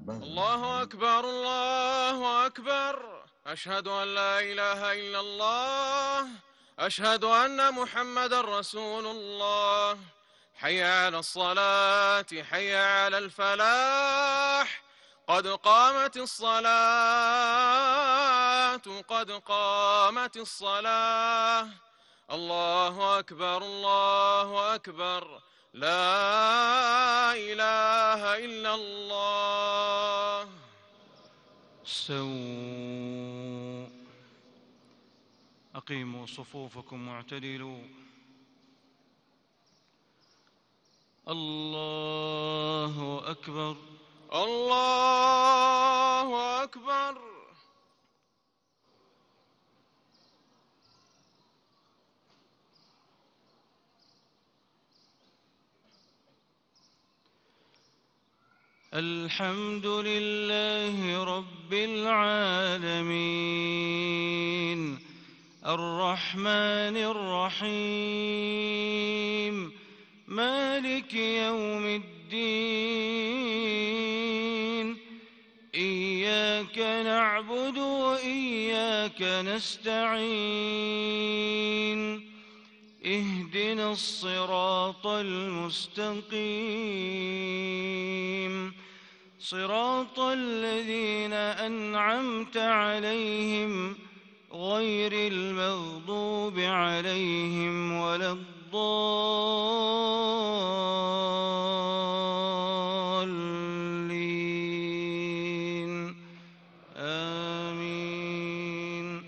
الله أكبر الله أكبر. أشهد أن لا إله إلا الله. أشهد أن محمدًا رسول الله. حي على الصلاة حي على الفلاح. قد قامت الصلاة قد قامت الصلاة. الله أكبر الله أكبر. لا إله إلا الله. استووا. أقيموا صفوفكم واعتدلوا. الله أكبر الله أكبر. الحمد لله رب العالمين الرحمن الرحيم مالك يوم الدين. إياك نعبد وإياك نستعين. اهدنا الصراط المستقيم صراط الذين أنعمت عليهم غير المغضوب عليهم ولا الضالين. آمين.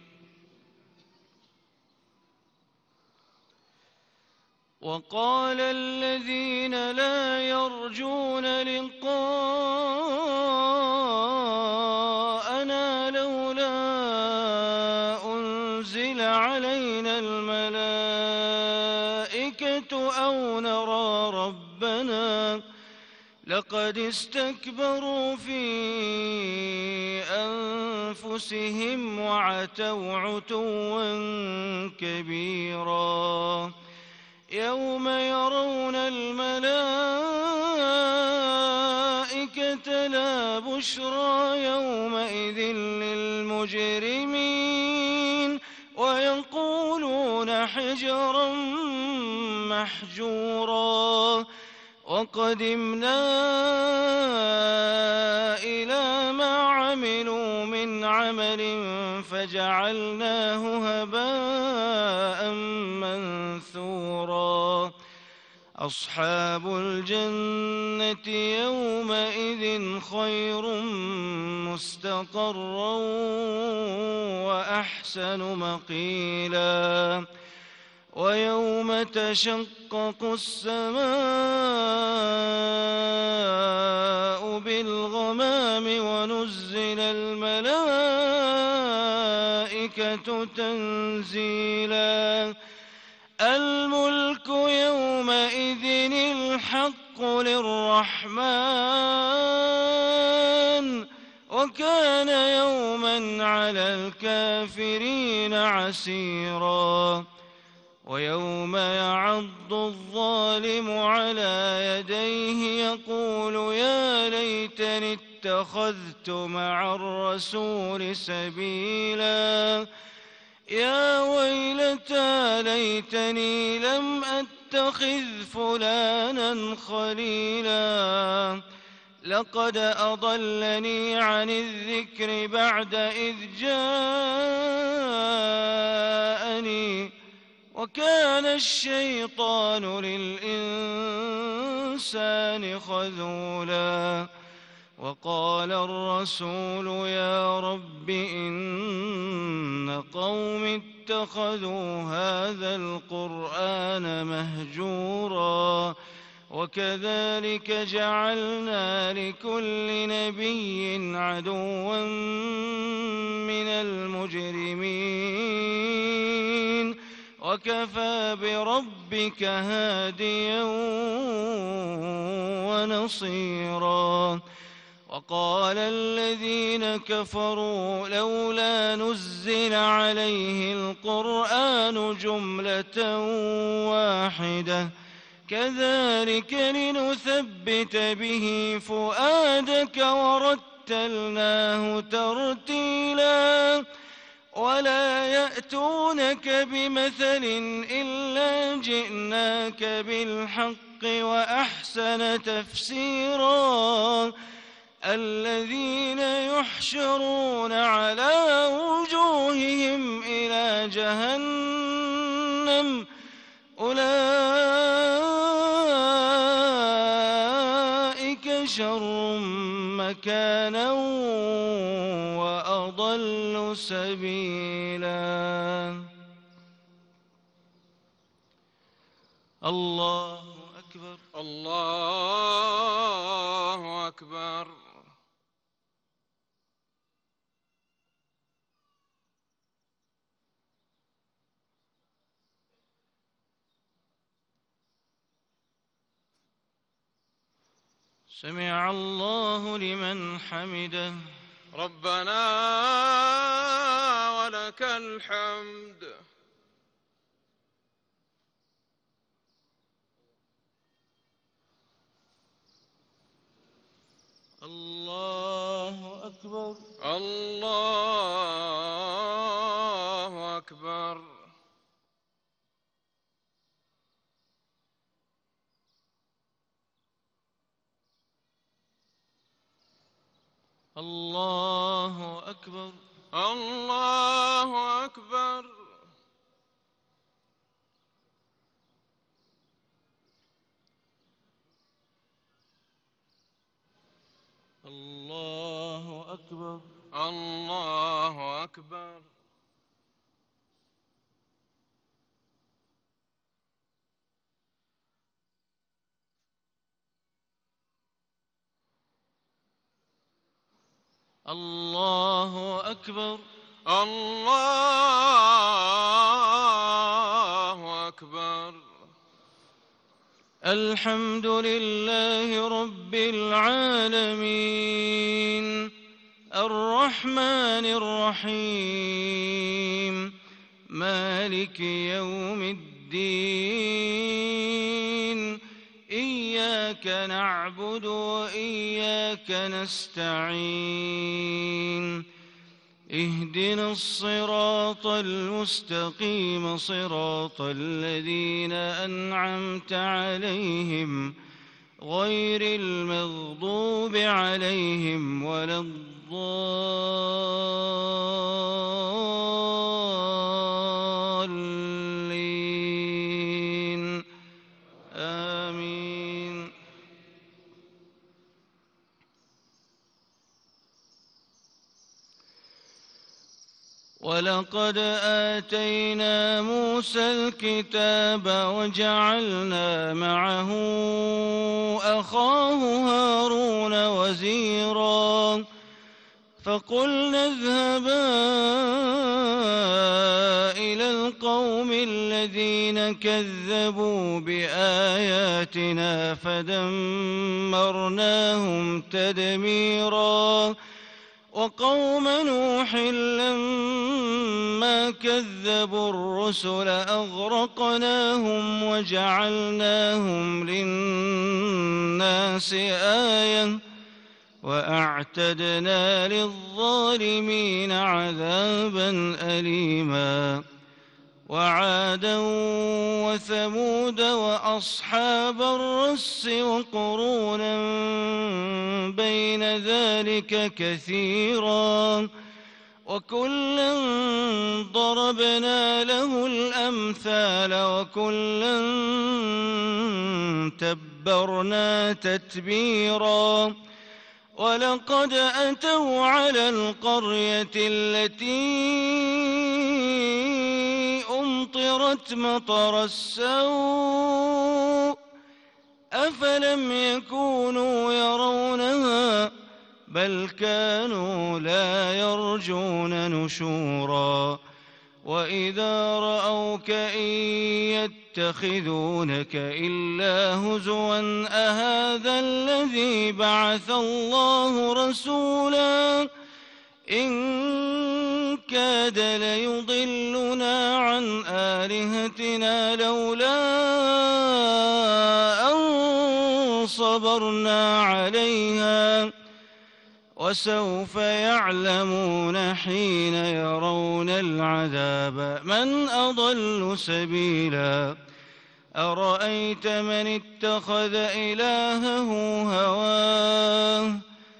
وقال الذين لا يرجون لقاءنا لولا أنزل علينا الملائكة أو نرى ربنا لقد استكبروا في أنفسهم وعتوا عتوا كبيرا. يوم يرون الملائكة لا بشرى يومئذ للمجرمين ويقولون حجرا محجورا. وقدمنا إلى ما عملوا من عمل فجعلناه هباء منثورا. أصحاب الجنة يومئذ خير مستقرا وأحسن مقيلا. ويوم تشقق السماء بالغمام ونزل الملائكة تنزيلا. الملك يومئذ الحق للرحمن وكان يوما على الكافرين عسيرا. ويوم يعض الظالم على يديه يقول يا ليتني اتخذت مع الرسول سبيلا. يا ويلتى ليتني لم أتخذ فلانا خليلا. لقد أضلني عن الذكر بعد إذ جاءني وكان الشيطان للإنسان خذولا. وقال الرسول يا رب إن قوم اتخذوا هذا القرآن مهجورا. وكذلك جعلنا لكل نبي عدوا من المجرمين وكفى بربك هاديا ونصيرا. وقال الذين كفروا لولا نزل عليه القرآن جملة واحدة كذلك لنثبت به فؤادك ورتلناه ترتيلا ولا يأتونك بمثل إلا جئناك بالحق وأحسن تفسيرا الذين يحشرون على وجوههم إلى جهنم أولئك شر مكانا وأضل سبيلا. الله أكبر. الله أكبر. سمع الله لمن حمده. ربنا ولك الحمد. الله أكبر. الله أكبر. الله أكبر. الله أكبر. الله أكبر. الله أكبر. الله أكبر. الله أكبر. الحمد لله رب العالمين الرحمن الرحيم مالك يوم الدين إياك نعبد وإياك نستعين اهدنا الصراط المستقيم صراط الذين أنعمت عليهم غير المغضوب عليهم ولا الضالين آمين. ولقد آتينا موسى الكتاب وجعلنا معه أخاه هارون وزيرا فقلنا اذهبا إلى القوم الذين كذبوا بآياتنا فدمرناهم تدميرا وقوم نوح لما كذبوا الرسل أغرقناهم وجعلناهم للناس آية وأعتدنا للظالمين عذابا أليما وعادا وثمود وأصحاب الرس وقرونا بين ذلك كثيرا وكلا ضربنا له الأمثال وكلا تبرنا تتبيرا ولقد أتوا على القرية التي أمطرت مطر السوء أفلم يكونوا يرونها بل كانوا لا يرجون نشورا وإذا رأوك إن يتخذونك إلا هزوا أهذا الذي بعث الله رسولا إن كاد ليضلنا عن آلهتنا لولا أمطرنا عليها وسوف يعلمون حين يرون العذاب من أضل سبيلا أرأيت من اتخذ إلهه هواه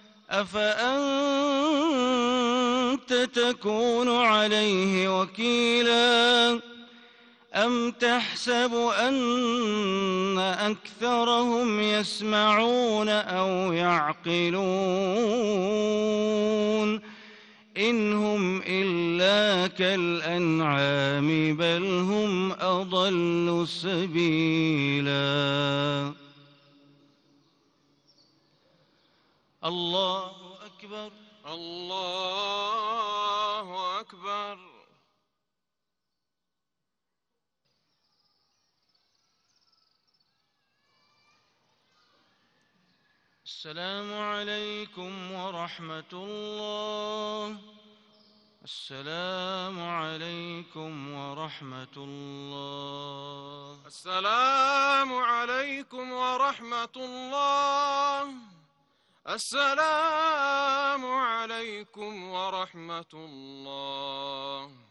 أفأنت تكون عليه وكيلا أم تحسب أن أكثرهم يسمعون أو يعقلون إن هم إلا كالأنعام بل هم أضل سبيلا الله أكبر الله أكبر. السلام عليكم ورحمة الله. السلام عليكم ورحمة الله. السلام عليكم ورحمة الله. السلام عليكم ورحمة الله.